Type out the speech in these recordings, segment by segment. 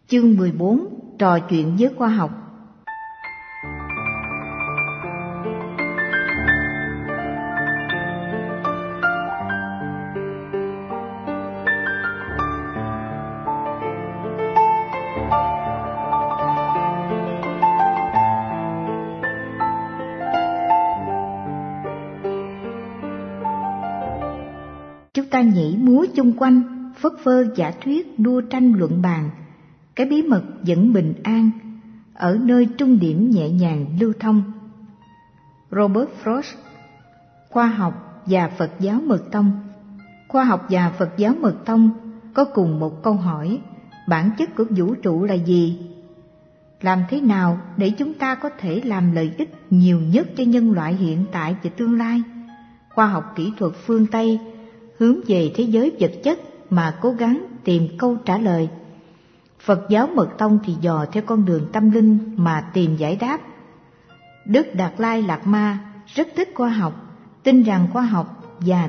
Chương 14. Trò chuyện với khoa học. Chúng ta nhảy múa chung quanh, phất phơ giả thuyết, đua tranh luận bàn. Cái bí mật vẫn bình an ở nơi trung điểm nhẹ nhàng lưu thông. Robert Frost. Khoa học và Phật giáo Mật tông. Khoa học và Phật giáo Mật tông có cùng một câu hỏi: bản chất của vũ trụ là gì? Làm thế nào để chúng ta có thể làm lợi ích nhiều nhất cho nhân loại hiện tại và tương lai? Khoa học kỹ thuật phương Tây hướng về thế giới vật chất mà cố gắng tìm câu trả lời. Phật giáo Mật tông thì dò theo con đường tâm linh mà tìm giải đáp. Đức Đạt Lai Lạt Ma rất thích khoa học, tin rằng khoa học và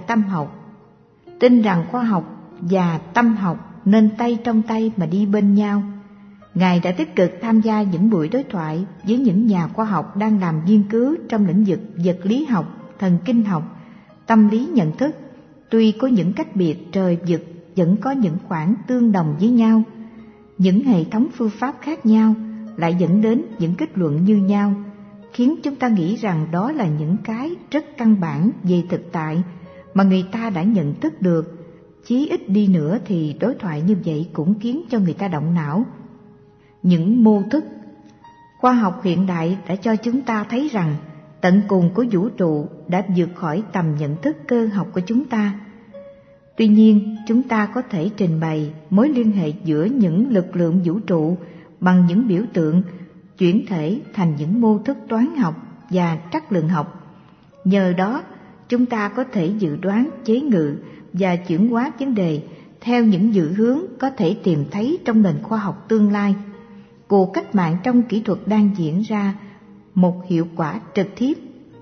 tâm học nên tay trong tay mà đi bên nhau. Ngài đã tích cực tham gia những buổi đối thoại với những nhà khoa học đang làm nghiên cứu trong lĩnh vực vật lý học, thần kinh học, tâm lý nhận thức. Tuy có những cách biệt trời vực, vẫn có những khoảng tương đồng với nhau. Những hệ thống phương pháp khác nhau lại dẫn đến những kết luận như nhau, khiến chúng ta nghĩ rằng đó là những cái rất căn bản về thực tại mà người ta đã nhận thức được. Chí ít đi nữa thì đối thoại như vậy cũng khiến cho người ta động não. Những mô thức. Khoa học hiện đại đã cho chúng ta thấy rằng tận cùng của vũ trụ đã vượt khỏi tầm nhận thức cơ học của chúng ta. Tuy nhiên, chúng ta có thể trình bày mối liên hệ giữa những lực lượng vũ trụ bằng những biểu tượng, chuyển thể thành những mô thức toán học và trắc lượng học. Nhờ đó, chúng ta có thể dự đoán, chế ngự và chuyển hóa vấn đề theo những dự hướng có thể tìm thấy trong nền khoa học tương lai. Cuộc cách mạng trong kỹ thuật đang diễn ra một hiệu quả trực tiếp.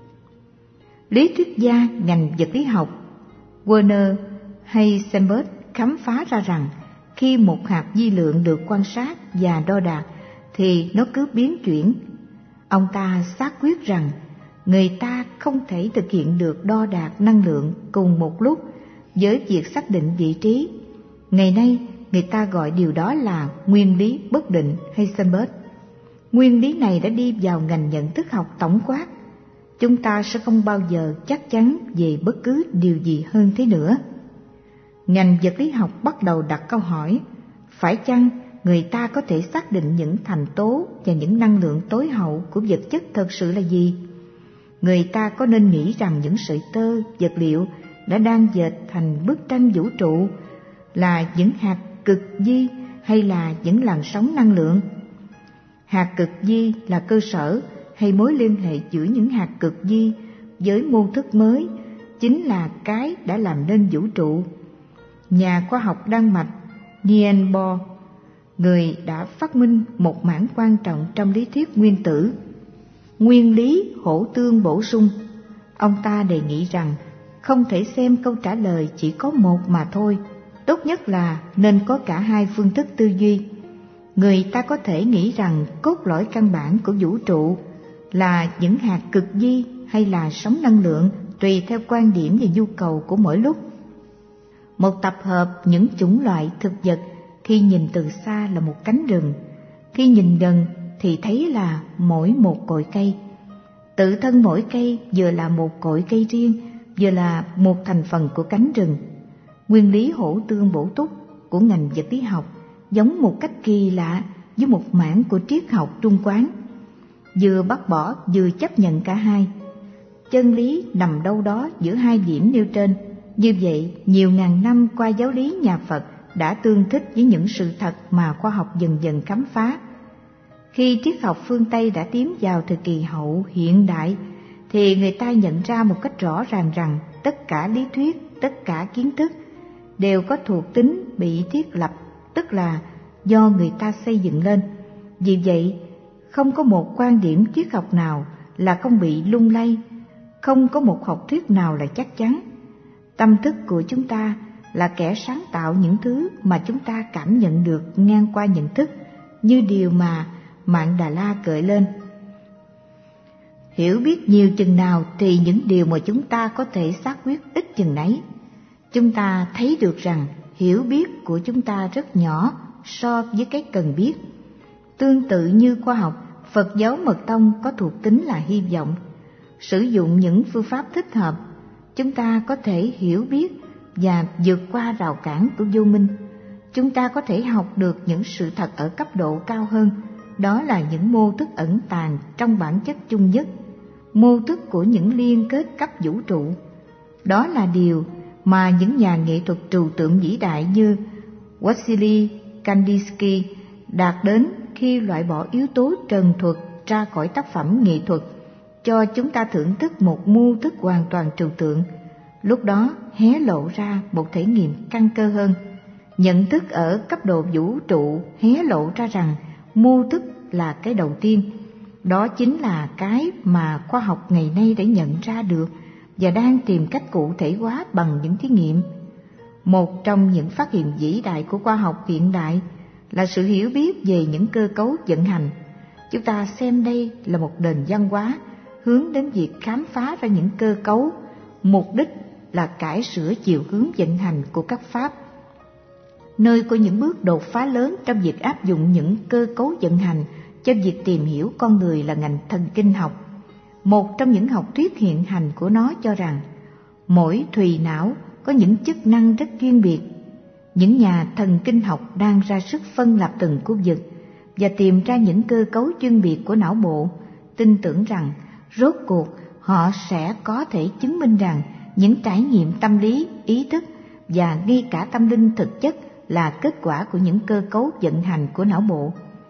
Lý thuyết gia ngành vật lý học Werner Heisenberg khám phá ra rằng khi một hạt vi lượng được quan sát và đo đạc thì nó cứ biến chuyển. Ông ta xác quyết rằng người ta không thể thực hiện được đo đạc năng lượng cùng một lúc với việc xác định vị trí. Ngày nay, người ta gọi điều đó là nguyên lý bất định Heisenberg. Nguyên lý này đã đi vào ngành nhận thức học tổng quát. Chúng ta sẽ không bao giờ chắc chắn về bất cứ điều gì hơn thế nữa. Ngành vật lý học bắt đầu đặt câu hỏi: phải chăng người ta có thể xác định những thành tố và những năng lượng tối hậu của vật chất thật sự là gì? Người ta có nên nghĩ rằng những sợi tơ, vật liệu đã đang dệt thành bức tranh vũ trụ là những hạt cực vi hay là những làn sóng năng lượng? Hạt cực vi là cơ sở hay mối liên hệ giữa những hạt cực vi với mô thức mới chính là cái đã làm nên vũ trụ. Nhà khoa học Đan Mạch Niels Bohr, người đã phát minh một mảng quan trọng trong lý thuyết nguyên tử, nguyên lý hỗ tương bổ sung. Ông ta đề nghị rằng không thể xem câu trả lời chỉ có một mà thôi, tốt nhất là nên có cả hai phương thức tư duy. Người ta có thể nghĩ rằng cốt lõi căn bản của vũ trụ là những hạt cực vi hay là sóng năng lượng, tùy theo quan điểm và nhu cầu của mỗi lúc. Một tập hợp những chủng loại thực vật khi nhìn từ xa là một cánh rừng, khi nhìn gần thì thấy là mỗi một cội cây. Tự thân mỗi cây vừa là một cội cây riêng, vừa là một thành phần của cánh rừng. Nguyên lý hỗ tương bổ túc của ngành vật lý học giống một cách kỳ lạ với một mảng của triết học trung quán, vừa bác bỏ vừa chấp nhận cả hai. Chân lý nằm đâu đó giữa hai điểm nêu trên. Như vậy, nhiều ngàn năm qua giáo lý nhà Phật đã tương thích với những sự thật mà khoa học dần dần khám phá. Khi triết học phương Tây đã tiến vào thời kỳ hậu hiện đại, thì người ta nhận ra một cách rõ ràng rằng tất cả lý thuyết, tất cả kiến thức đều có thuộc tính bị thiết lập, tức là do người ta xây dựng lên. Vì vậy, không có một quan điểm triết học nào là không bị lung lay, không có một học thuyết nào là chắc chắn. Tâm thức của chúng ta là kẻ sáng tạo những thứ mà chúng ta cảm nhận được ngang qua nhận thức, như điều mà Mạn Đà La gợi lên. Hiểu biết nhiều chừng nào thì những điều mà chúng ta có thể xác quyết ít chừng nấy. Chúng ta thấy được rằng hiểu biết của chúng ta rất nhỏ so với cái cần biết. Tương tự như khoa học, Phật giáo Mật Tông có thuộc tính là hy vọng. Sử dụng những phương pháp thích hợp, chúng ta có thể hiểu biết và vượt qua rào cản của vô minh. Chúng ta có thể học được những sự thật ở cấp độ cao hơn, đó là những mô thức ẩn tàng trong bản chất chung nhất, mô thức của những liên kết cấp vũ trụ. Đó là điều mà những nhà nghệ thuật trừu tượng vĩ đại như Wassily Kandinsky đạt đến khi loại bỏ yếu tố trần thuật ra khỏi tác phẩm nghệ thuật, cho chúng ta thưởng thức một mô thức hoàn toàn trừu tượng. Lúc đó hé lộ ra một thể nghiệm căn cơ hơn. Nhận thức ở cấp độ vũ trụ hé lộ ra rằng mô thức là cái đầu tiên. Đó chính là cái mà khoa học ngày nay đã nhận ra được và đang tìm cách cụ thể hóa bằng những thí nghiệm. Một trong những phát hiện vĩ đại của khoa học hiện đại là sự hiểu biết về những cơ cấu vận hành. Chúng ta xem đây là một nền văn hóa hướng đến việc khám phá ra những cơ cấu, mục đích là cải sửa chiều hướng vận hành của các pháp. Nơi có những bước đột phá lớn trong việc áp dụng những cơ cấu vận hành cho việc tìm hiểu con người là ngành thần kinh học. Một trong những học thuyết hiện hành của nó cho rằng mỗi thùy não có những chức năng rất chuyên biệt. Những nhà thần kinh học đang ra sức phân lập từng khu vực và tìm ra những cơ cấu chuyên biệt của não bộ, tin tưởng rằng rốt cuộc họ sẽ có thể chứng minh rằng những trải nghiệm tâm lý, ý thức và ngay cả tâm linh thực chất là kết quả của những cơ cấu vận hành của não bộ.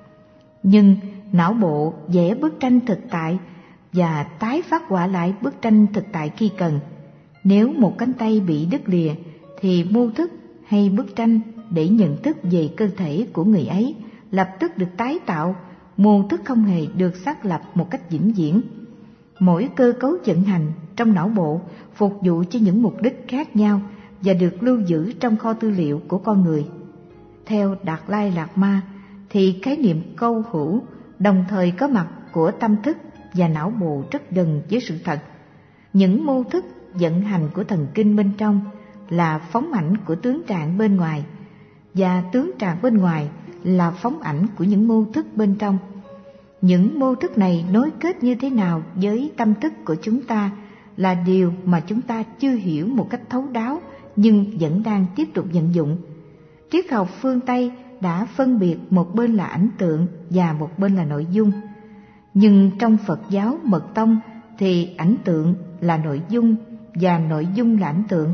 Nhưng não bộ vẽ bức tranh thực tại và tái phát họa lại bức tranh thực tại khi cần. Nếu một cánh tay bị đứt lìa thì mô thức hay bức tranh để nhận thức về cơ thể của người ấy lập tức được tái tạo, mô thức không hề được xác lập một cách vĩnh viễn. Mỗi cơ cấu vận hành trong não bộ phục vụ cho những mục đích khác nhau và được lưu giữ trong kho tư liệu của con người. Theo Đạt Lai Lạt Ma thì khái niệm câu hữu đồng thời có mặt của tâm thức và não bộ rất gần với sự thật. Những mô thức vận hành của thần kinh bên trong là phóng ảnh của tướng trạng bên ngoài, và tướng trạng bên ngoài là phóng ảnh của những mô thức bên trong. Những mô thức này nối kết như thế nào với tâm thức của chúng ta là điều mà chúng ta chưa hiểu một cách thấu đáo nhưng vẫn đang tiếp tục vận dụng. Triết học phương Tây đã phân biệt một bên là ảnh tượng và một bên là nội dung. Nhưng trong Phật giáo Mật Tông thì ảnh tượng là nội dung và nội dung là ảnh tượng.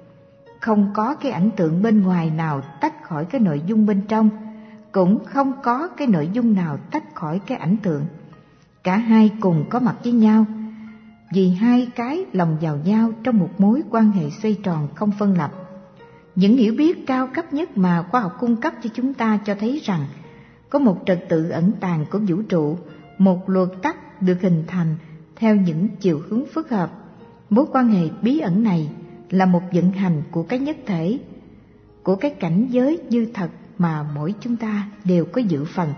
Không có cái ảnh tượng bên ngoài nào tách khỏi cái nội dung bên trong, cũng không có cái nội dung nào tách khỏi cái ảnh tượng. Cả hai cùng có mặt với nhau, vì hai cái lồng vào nhau trong một mối quan hệ xoay tròn không phân lập. Những hiểu biết cao cấp nhất mà khoa học cung cấp cho chúng ta cho thấy rằng có một trật tự ẩn tàng của vũ trụ, một luật tắc được hình thành theo những chiều hướng phức hợp. Mối quan hệ bí ẩn này là một vận hành của cái nhất thể, của cái cảnh giới như thật mà mỗi chúng ta đều có dự phần.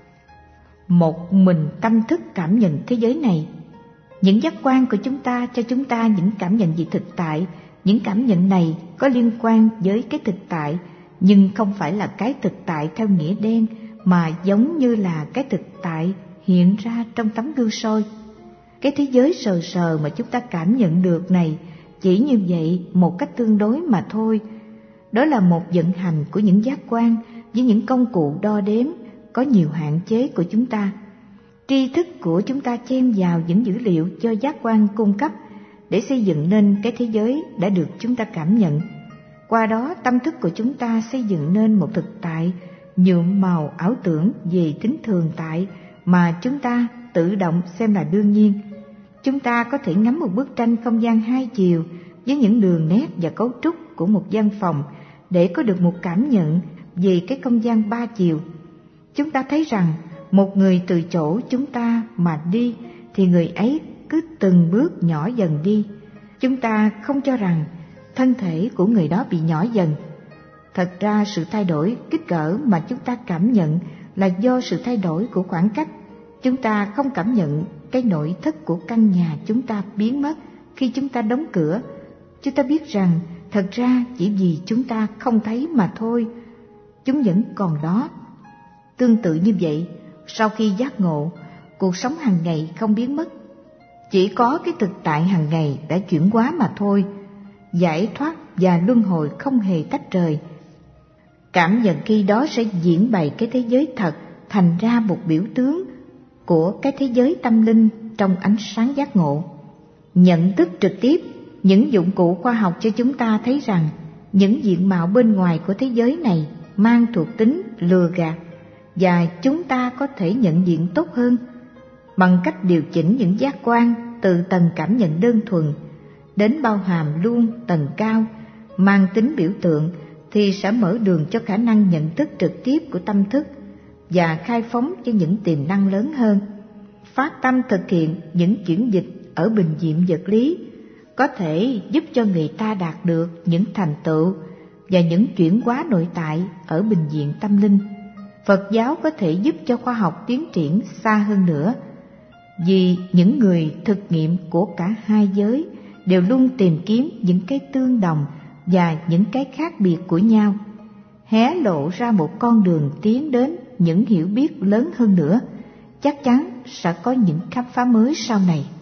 Một mình tâm thức cảm nhận thế giới này. Những giác quan của chúng ta cho chúng ta những cảm nhận về thực tại. Những cảm nhận này có liên quan với cái thực tại, nhưng không phải là cái thực tại theo nghĩa đen, mà giống như là cái thực tại hiện ra trong tấm gương soi. Cái thế giới sờ sờ mà chúng ta cảm nhận được này chỉ như vậy một cách tương đối mà thôi. Đó là một vận hành của những giác quan với những công cụ đo đếm có nhiều hạn chế của chúng ta. Tri thức của chúng ta chen vào những dữ liệu do giác quan cung cấp để xây dựng nên cái thế giới đã được chúng ta cảm nhận. Qua đó tâm thức của chúng ta xây dựng nên một thực tại nhuộm màu ảo tưởng về tính thường tại mà chúng ta tự động xem là đương nhiên. Chúng ta có thể ngắm một bức tranh không gian hai chiều với những đường nét và cấu trúc của một gian phòng để có được một cảm nhận về cái không gian ba chiều. Chúng ta thấy rằng một người từ chỗ chúng ta mà đi thì người ấy cứ từng bước nhỏ dần đi. Chúng ta không cho rằng thân thể của người đó bị nhỏ dần. Thật ra sự thay đổi kích cỡ mà chúng ta cảm nhận là do sự thay đổi của khoảng cách. Chúng ta không cảm nhận cái nội thất của căn nhà chúng ta biến mất khi chúng ta đóng cửa. Chúng ta biết rằng thật ra chỉ vì chúng ta không thấy mà thôi, chúng vẫn còn đó. Tương tự như vậy, sau khi giác ngộ, cuộc sống hàng ngày không biến mất. Chỉ có cái thực tại hàng ngày đã chuyển hóa mà thôi. Giải thoát và luân hồi không hề tách rời. Cảm nhận khi đó sẽ diễn bày cái thế giới thật thành ra một biểu tướng của cái thế giới tâm linh trong ánh sáng giác ngộ. Nhận thức trực tiếp, những dụng cụ khoa học cho chúng ta thấy rằng những diện mạo bên ngoài của thế giới này mang thuộc tính lừa gạt, và chúng ta có thể nhận diện tốt hơn bằng cách điều chỉnh những giác quan từ tầng cảm nhận đơn thuần đến bao hàm luôn tầng cao mang tính biểu tượng, thì sẽ mở đường cho khả năng nhận thức trực tiếp của tâm thức và khai phóng cho những tiềm năng lớn hơn. Phát tâm thực hiện những chuyển dịch ở bình diện vật lý có thể giúp cho người ta đạt được những thành tựu và những chuyển hóa nội tại ở bình diện tâm linh. Phật giáo có thể giúp cho khoa học tiến triển xa hơn nữa, vì những người thực nghiệm của cả hai giới đều luôn tìm kiếm những cái tương đồng và những cái khác biệt của nhau, hé lộ ra một con đường tiến đến những hiểu biết lớn hơn nữa. Chắc chắn sẽ có những khám phá mới sau này.